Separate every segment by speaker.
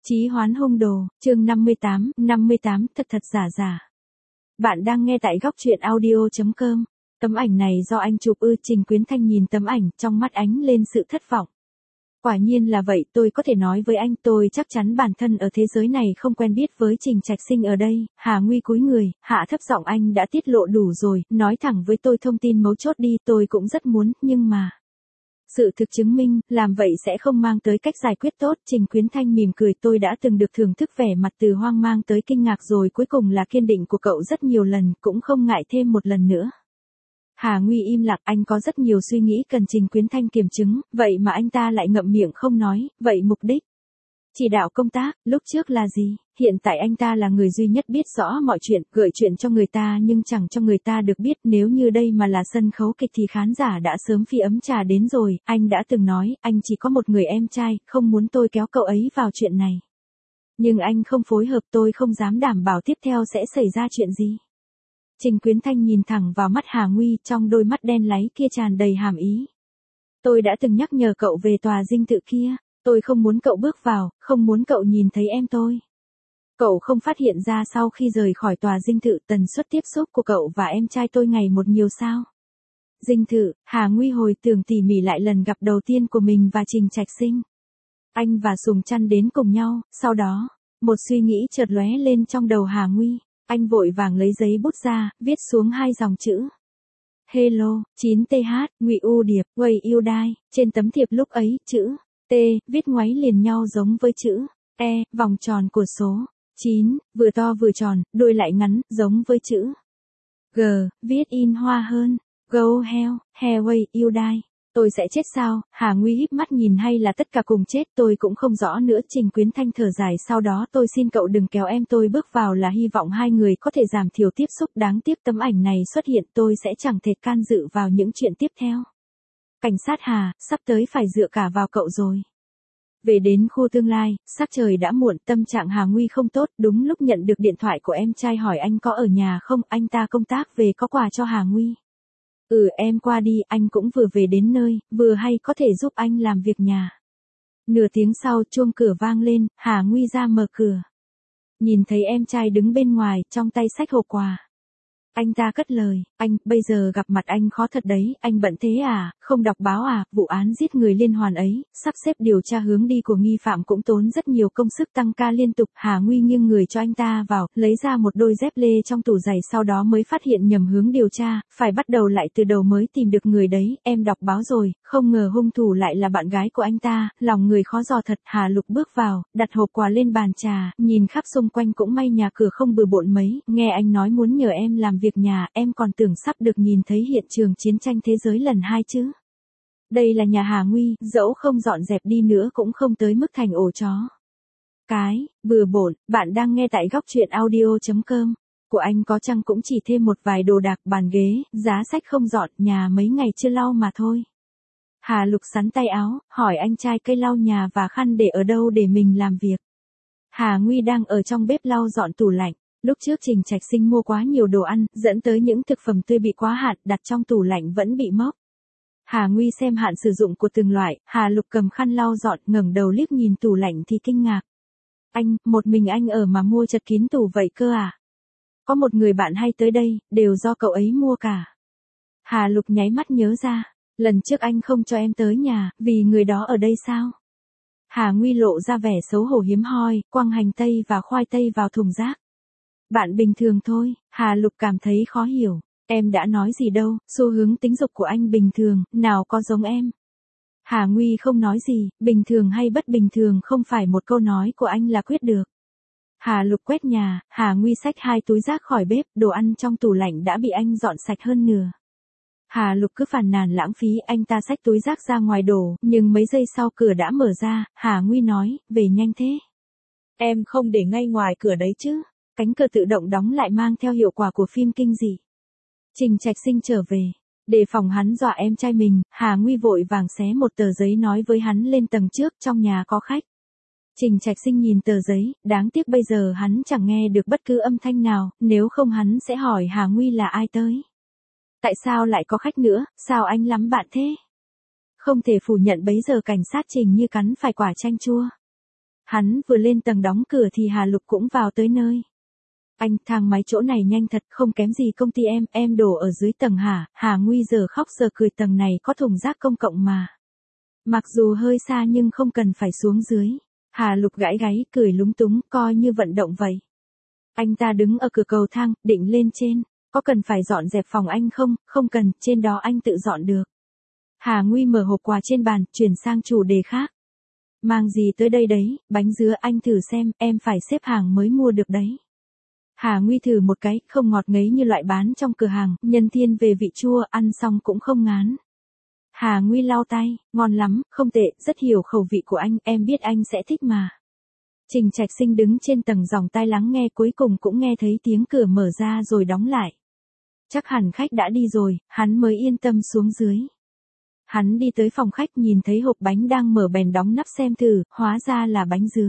Speaker 1: Chí hoán hung đồ, chương 58, thật thật giả giả. Bạn đang nghe tại góc truyện audio.com. Tấm ảnh này do anh chụp ư? Trình Quyến Thanh nhìn tấm ảnh, trong mắt ánh lên sự thất vọng. Quả nhiên là vậy, tôi có thể nói với anh, tôi chắc chắn bản thân ở thế giới này không quen biết với Trình Trạch Sinh ở đây. Hà Nguy cúi người, hạ thấp giọng, anh đã tiết lộ đủ rồi, nói thẳng với tôi thông tin mấu chốt đi, tôi cũng rất muốn, nhưng mà... Sự thực chứng minh, làm vậy sẽ không mang tới cách giải quyết tốt. Trình Quyến Thanh mỉm cười, tôi đã từng được thưởng thức vẻ mặt từ hoang mang tới kinh ngạc rồi cuối cùng là kiên định của cậu rất nhiều lần, cũng không ngại thêm một lần nữa. Hà Nguy im lặng, anh có rất nhiều suy nghĩ cần Trình Quyến Thanh kiểm chứng, vậy mà anh ta lại ngậm miệng không nói. Vậy mục đích chỉ đạo công tác lúc trước là gì? Hiện tại anh ta là người duy nhất biết rõ mọi chuyện, gợi chuyện cho người ta nhưng chẳng cho người ta được biết. Nếu như đây mà là sân khấu kịch thì khán giả đã sớm phi ấm trà đến rồi. Anh đã từng nói, anh chỉ có một người em trai, không muốn tôi kéo cậu ấy vào chuyện này. Nhưng anh không phối hợp, tôi không dám đảm bảo tiếp theo sẽ xảy ra chuyện gì. Trình Quyến Thanh nhìn thẳng vào mắt Hà Nguy, trong đôi mắt đen láy kia tràn đầy hàm ý. Tôi đã từng nhắc nhở cậu về tòa dinh thự kia. Tôi không muốn cậu bước vào, không muốn cậu nhìn thấy em tôi. Cậu không phát hiện ra sau khi rời khỏi tòa dinh thự tần suất tiếp xúc của cậu và em trai tôi ngày một nhiều sao? Dinh thự, Hà Nguy hồi tưởng tỉ mỉ lại lần gặp đầu tiên của mình và Trình Trạch Sinh. Anh và Sùng Trăn đến cùng nhau, sau đó, một suy nghĩ chợt lóe lên trong đầu Hà Nguy. Anh vội vàng lấy giấy bút ra, viết xuống hai dòng chữ. Hello, 9TH, Ngụy U Điệp, Wei yêu đai. Trên tấm thiệp lúc ấy, chữ T, viết ngoáy liền nhau giống với chữ E, vòng tròn của số 9, vừa to vừa tròn, đuôi lại ngắn, giống với chữ G, viết in hoa hơn. Go hell, Wei yêu đai. Tôi sẽ chết sao? Hà Nguy híp mắt nhìn, hay là tất cả cùng chết, tôi cũng không rõ nữa. Trình Quyến Thanh thở dài, sau đó tôi xin cậu đừng kéo em tôi bước vào, là hy vọng hai người có thể giảm thiểu tiếp xúc. Đáng tiếc tấm ảnh này xuất hiện, tôi sẽ chẳng thể can dự vào những chuyện tiếp theo. Cảnh sát Hà, sắp tới phải dựa cả vào cậu rồi. Về đến khu tương lai, sắc trời đã muộn, tâm trạng Hà Nguy không tốt, đúng lúc nhận được điện thoại của em trai hỏi anh có ở nhà không, anh ta công tác về có quà cho Hà Nguy. Em qua đi, anh cũng vừa về đến nơi, vừa hay có thể giúp anh làm việc nhà. Nửa tiếng sau chuông cửa vang lên, Hà Nguy ra mở cửa. Nhìn thấy em trai đứng bên ngoài, trong tay xách hộp quà. Anh ta cất lời, anh, bây giờ gặp mặt anh khó thật đấy, anh bận thế à, không đọc báo à? Vụ án giết người liên hoàn ấy, sắp xếp điều tra hướng đi của nghi phạm cũng tốn rất nhiều công sức, tăng ca liên tục. Hà Nguy nghiêng người cho anh ta vào, lấy ra một đôi dép lê trong tủ giày, sau đó mới phát hiện nhầm hướng điều tra, phải bắt đầu lại từ đầu mới tìm được người đấy. Em đọc báo rồi, không ngờ hung thủ lại là bạn gái của anh ta, lòng người khó dò thật. Hà Lục bước vào, đặt hộp quà lên bàn trà, nhìn khắp xung quanh, cũng may nhà cửa không bừa bộn mấy. Nghe anh nói muốn nhờ em làm việc nhà, em còn tưởng sắp được nhìn thấy hiện trường chiến tranh thế giới lần 2 chứ. Đây là nhà Hà Nguy, dẫu không dọn dẹp đi nữa cũng không tới mức thành ổ chó. Bừa bộn. Bạn đang nghe tại góc truyện audio.com. Của anh có chăng cũng chỉ thêm một vài đồ đạc, bàn ghế, giá sách không dọn, nhà mấy ngày chưa lau mà thôi. Hà Lục sắn tay áo, hỏi anh trai cây lau nhà và khăn để ở đâu để mình làm việc. Hà Nguy đang ở trong bếp lau dọn tủ lạnh. Lúc trước Trình Trạch Sinh mua quá nhiều đồ ăn, dẫn tới những thực phẩm tươi bị quá hạn, đặt trong tủ lạnh vẫn bị mốc. Hà Nguy xem hạn sử dụng của từng loại, Hà Lục cầm khăn lau dọn, ngẩng đầu liếc nhìn tủ lạnh thì kinh ngạc. Anh, một mình anh ở mà mua chật kín tủ vậy cơ à? Có một người bạn hay tới đây, đều do cậu ấy mua cả. Hà Lục nháy mắt nhớ ra, lần trước anh không cho em tới nhà, vì người đó ở đây sao? Hà Nguy lộ ra vẻ xấu hổ hiếm hoi, quăng hành tây và khoai tây vào thùng rác. Bạn bình thường thôi. Hà Lục cảm thấy khó hiểu. Em đã nói gì đâu, xu hướng tính dục của anh bình thường, nào có giống em. Hà Nguy không nói gì, bình thường hay bất bình thường không phải một câu nói của anh là quyết được. Hà Lục quét nhà, Hà Nguy xách 2 túi rác khỏi bếp, đồ ăn trong tủ lạnh đã bị anh dọn sạch hơn nửa. Hà Lục cứ phàn nàn lãng phí, anh ta xách túi rác ra ngoài đổ, nhưng mấy giây sau cửa đã mở ra, Hà Nguy nói, về nhanh thế. Em không để ngay ngoài cửa đấy chứ. Cánh cửa tự động đóng lại mang theo hiệu quả của phim kinh dị. Trình Trạch Sinh trở về. Đề phòng hắn dọa em trai mình, Hà Nguy vội vàng xé một tờ giấy nói với hắn lên tầng trước, trong nhà có khách. Trình Trạch Sinh nhìn tờ giấy, đáng tiếc bây giờ hắn chẳng nghe được bất cứ âm thanh nào, nếu không hắn sẽ hỏi Hà Nguy là ai tới. Tại sao lại có khách nữa, sao anh lắm bạn thế? Không thể phủ nhận bấy giờ cảnh sát Trình như cắn phải quả chanh chua. Hắn vừa lên tầng đóng cửa thì Hà Lục cũng vào tới nơi. Anh, thang máy chỗ này nhanh thật, không kém gì công ty em đổ ở dưới tầng hả? Hà Nguy giờ khóc giờ cười, tầng này có thùng rác công cộng mà. Mặc dù hơi xa nhưng không cần phải xuống dưới. Hà Lục gãi gáy, cười lúng túng, coi như vận động vậy. Anh ta đứng ở cửa cầu thang, định lên trên. Có cần phải dọn dẹp phòng anh không? Không cần, trên đó anh tự dọn được. Hà Nguy mở hộp quà trên bàn, chuyển sang chủ đề khác. Mang gì tới đây đấy, bánh dứa anh thử xem, em phải xếp hàng mới mua được đấy. Hà Nguy thử một cái, không ngọt ngấy như loại bán trong cửa hàng, nhân thiên về vị chua, ăn xong cũng không ngán. Hà Nguy lau tay, ngon lắm, không tệ, rất hiểu khẩu vị của anh, em biết anh sẽ thích mà. Trình Trạch Sinh đứng trên tầng dòng tai lắng nghe, cuối cùng cũng nghe thấy tiếng cửa mở ra rồi đóng lại. Chắc hẳn khách đã đi rồi, hắn mới yên tâm xuống dưới. Hắn đi tới phòng khách nhìn thấy hộp bánh đang mở, bèn đóng nắp xem thử, hóa ra là bánh dứa.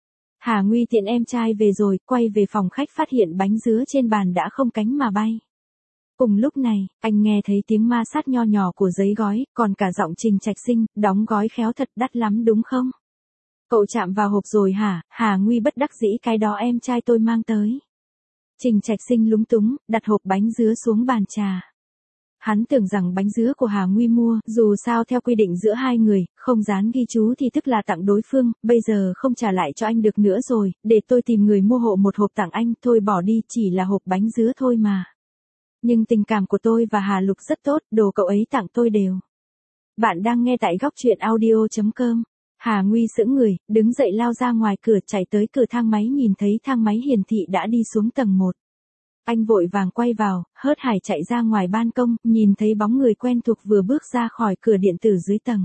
Speaker 1: Hà Nguy tiện em trai về rồi, quay về phòng khách phát hiện bánh dứa trên bàn đã không cánh mà bay. Cùng lúc này, anh nghe thấy tiếng ma sát nho nhỏ của giấy gói, còn cả giọng Trình Trạch Sinh, đóng gói khéo thật, đắt lắm đúng không? Cậu chạm vào hộp rồi hả? Hà Nguy bất đắc dĩ, cái đó em trai tôi mang tới. Trình Trạch Sinh lúng túng, đặt hộp bánh dứa xuống bàn trà. Hắn tưởng rằng bánh dứa của Hà Nguy mua, dù sao theo quy định giữa hai người, không dán ghi chú thì tức là tặng đối phương, bây giờ không trả lại cho anh được nữa rồi, để tôi tìm người mua hộ một hộp tặng anh, thôi bỏ đi, chỉ là hộp bánh dứa thôi mà. Nhưng tình cảm của tôi và Hà Lục rất tốt, đồ cậu ấy tặng tôi đều. Bạn đang nghe tại góc truyện audio.com. Hà Nguy sững người, đứng dậy lao ra ngoài cửa, chạy tới cửa thang máy, nhìn thấy thang máy hiển thị đã đi xuống tầng 1. Anh vội vàng quay vào, hớt hải chạy ra ngoài ban công, nhìn thấy bóng người quen thuộc vừa bước ra khỏi cửa điện tử dưới tầng.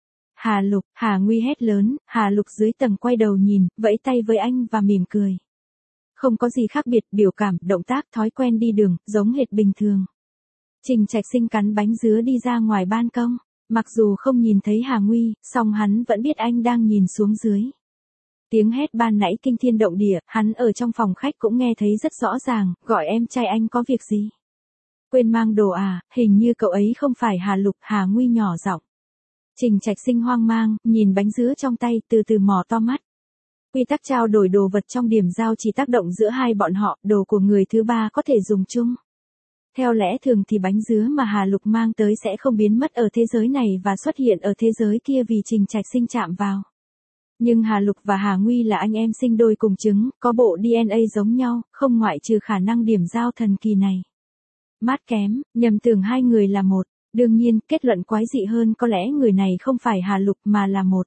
Speaker 1: Hà Lục, Hà Nguy hét lớn, Hà Lục dưới tầng quay đầu nhìn, vẫy tay với anh và mỉm cười. Không có gì khác biệt, biểu cảm, động tác, thói quen đi đường, giống hệt bình thường. Trình Trạch Sinh cắn bánh dứa đi ra ngoài ban công. Mặc dù không nhìn thấy Hà Nguy, song hắn vẫn biết anh đang nhìn xuống dưới. Tiếng hét ban nãy kinh thiên động địa, hắn ở trong phòng khách cũng nghe thấy rất rõ ràng, gọi em trai anh có việc gì? Quên mang đồ à, hình như cậu ấy không phải Hà Lục. Hà Nguy nhỏ giọng. Trình Trạch Sinh hoang mang, nhìn bánh dứa trong tay, từ từ mò to mắt. Quy tắc trao đổi đồ vật trong điểm giao chỉ tác động giữa hai bọn họ, đồ của người thứ ba có thể dùng chung. Theo lẽ thường thì bánh dứa mà Hà Lục mang tới sẽ không biến mất ở thế giới này và xuất hiện ở thế giới kia vì Trình Trạch Sinh chạm vào. Nhưng Hà Lục và Hà Nguy là anh em sinh đôi cùng trứng, có bộ DNA giống nhau, không ngoại trừ khả năng điểm giao thần kỳ này. Mát kém, nhầm tưởng hai người là một. Đương nhiên, kết luận quái dị hơn, có lẽ người này không phải Hà Lục mà là một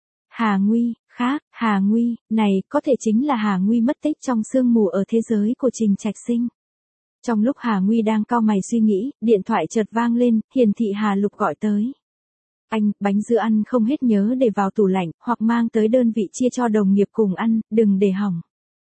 Speaker 1: Hà Nguy khác. Hà Nguy này có thể chính là Hà Nguy mất tích trong sương mù ở thế giới của Trình Trạch Sinh. Trong lúc Hà Nguy đang cau mày suy nghĩ, điện thoại chợt vang lên, hiển thị Hà Lục gọi tới. Anh, bánh dứa ăn không hết nhớ để vào tủ lạnh, hoặc mang tới đơn vị chia cho đồng nghiệp cùng ăn, đừng để hỏng.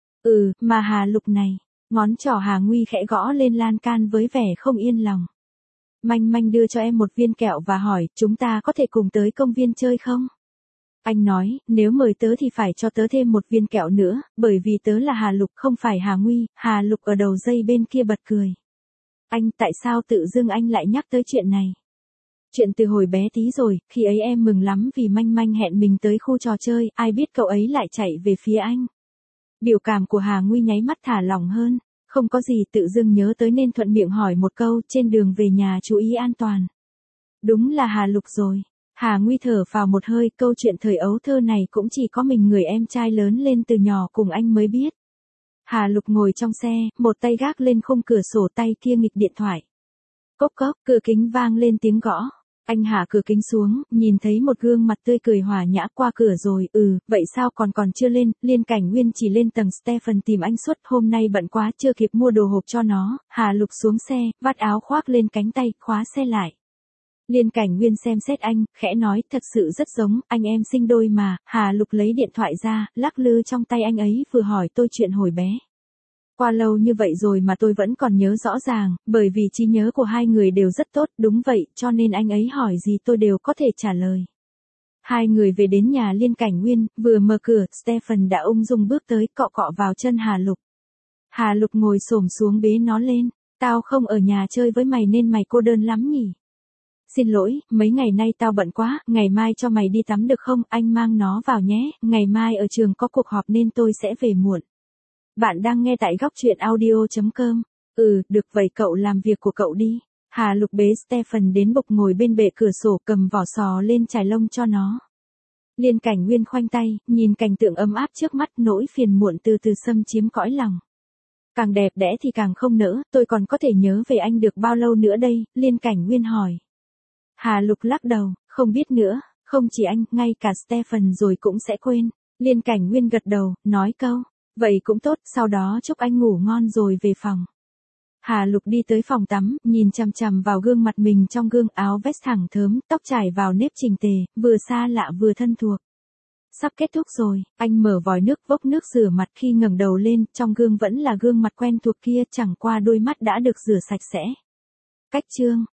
Speaker 1: Mà Hà Lục này. Ngón trỏ Hà Nguy khẽ gõ lên lan can với vẻ không yên lòng. Manh manh đưa cho em một viên kẹo và hỏi, chúng ta có thể cùng tới công viên chơi không? Anh nói, nếu mời tớ thì phải cho tớ thêm một viên kẹo nữa, bởi vì tớ là Hà Lục không phải Hà Nguy. Hà Lục ở đầu dây bên kia bật cười. Anh, tại sao tự dưng anh lại nhắc tới chuyện này? Chuyện từ hồi bé tí rồi, khi ấy em mừng lắm vì manh manh hẹn mình tới khu trò chơi, ai biết cậu ấy lại chạy về phía anh. Biểu cảm của Hà Nguy nháy mắt thả lỏng hơn. Không có gì, tự dưng nhớ tới nên thuận miệng hỏi một câu, trên đường về nhà chú ý an toàn. Đúng là Hà Lục rồi. Hà Nguy thở phào một hơi, câu chuyện thời ấu thơ này cũng chỉ có mình người em trai lớn lên từ nhỏ cùng anh mới biết. Hà Lục ngồi trong xe, một tay gác lên khung cửa sổ, tay kia nghịch điện thoại. Cốc cốc, cửa kính vang lên tiếng gõ. Anh hạ cửa kính xuống, nhìn thấy một gương mặt tươi cười hòa nhã qua cửa rồi. Vậy sao còn chưa lên? Liên Cảnh Nguyên chỉ lên tầng Stephen tìm anh suốt, hôm nay bận quá chưa kịp mua đồ hộp cho nó. Hà Lục xuống xe, vắt áo khoác lên cánh tay, khóa xe lại. Liên Cảnh Nguyên xem xét anh, khẽ nói, thật sự rất giống, anh em sinh đôi mà. Hà Lục lấy điện thoại ra, lắc lư trong tay anh ấy, vừa hỏi tôi chuyện hồi bé. Qua lâu như vậy rồi mà tôi vẫn còn nhớ rõ ràng, bởi vì trí nhớ của hai người đều rất tốt, đúng vậy, cho nên anh ấy hỏi gì tôi đều có thể trả lời. Hai người về đến nhà Liên Cảnh Nguyên, vừa mở cửa, Stephen đã ung dung bước tới, cọ cọ vào chân Hà Lục. Hà Lục ngồi xổm xuống bế nó lên, tao không ở nhà chơi với mày nên mày cô đơn lắm nhỉ? Xin lỗi, mấy ngày nay tao bận quá, ngày mai cho mày đi tắm được không, anh mang nó vào nhé, ngày mai ở trường có cuộc họp nên tôi sẽ về muộn. Bạn đang nghe tại góc truyện audio.com. Được vậy cậu làm việc của cậu đi. Hà Lục bế Stephen đến bục ngồi bên bệ cửa sổ cầm vỏ sò lên chải lông cho nó. Liên Cảnh Nguyên khoanh tay, nhìn cảnh tượng ấm áp trước mắt, nỗi phiền muộn từ từ xâm chiếm cõi lòng. Càng đẹp đẽ thì càng không nỡ, tôi còn có thể nhớ về anh được bao lâu nữa đây, Liên Cảnh Nguyên hỏi. Hà Lục lắc đầu, không biết nữa, không chỉ anh, ngay cả Stephen rồi cũng sẽ quên. Liên Cảnh Nguyên gật đầu, nói câu, vậy cũng tốt, sau đó chúc anh ngủ ngon rồi về phòng. Hà Lục đi tới phòng tắm, nhìn chằm chằm vào gương mặt mình trong gương, áo vest thẳng thớm, tóc trải vào nếp chỉnh tề, vừa xa lạ vừa thân thuộc. Sắp kết thúc rồi, anh mở vòi nước vốc nước rửa mặt, khi ngẩng đầu lên, trong gương vẫn là gương mặt quen thuộc kia, chẳng qua đôi mắt đã được rửa sạch sẽ. Cách chương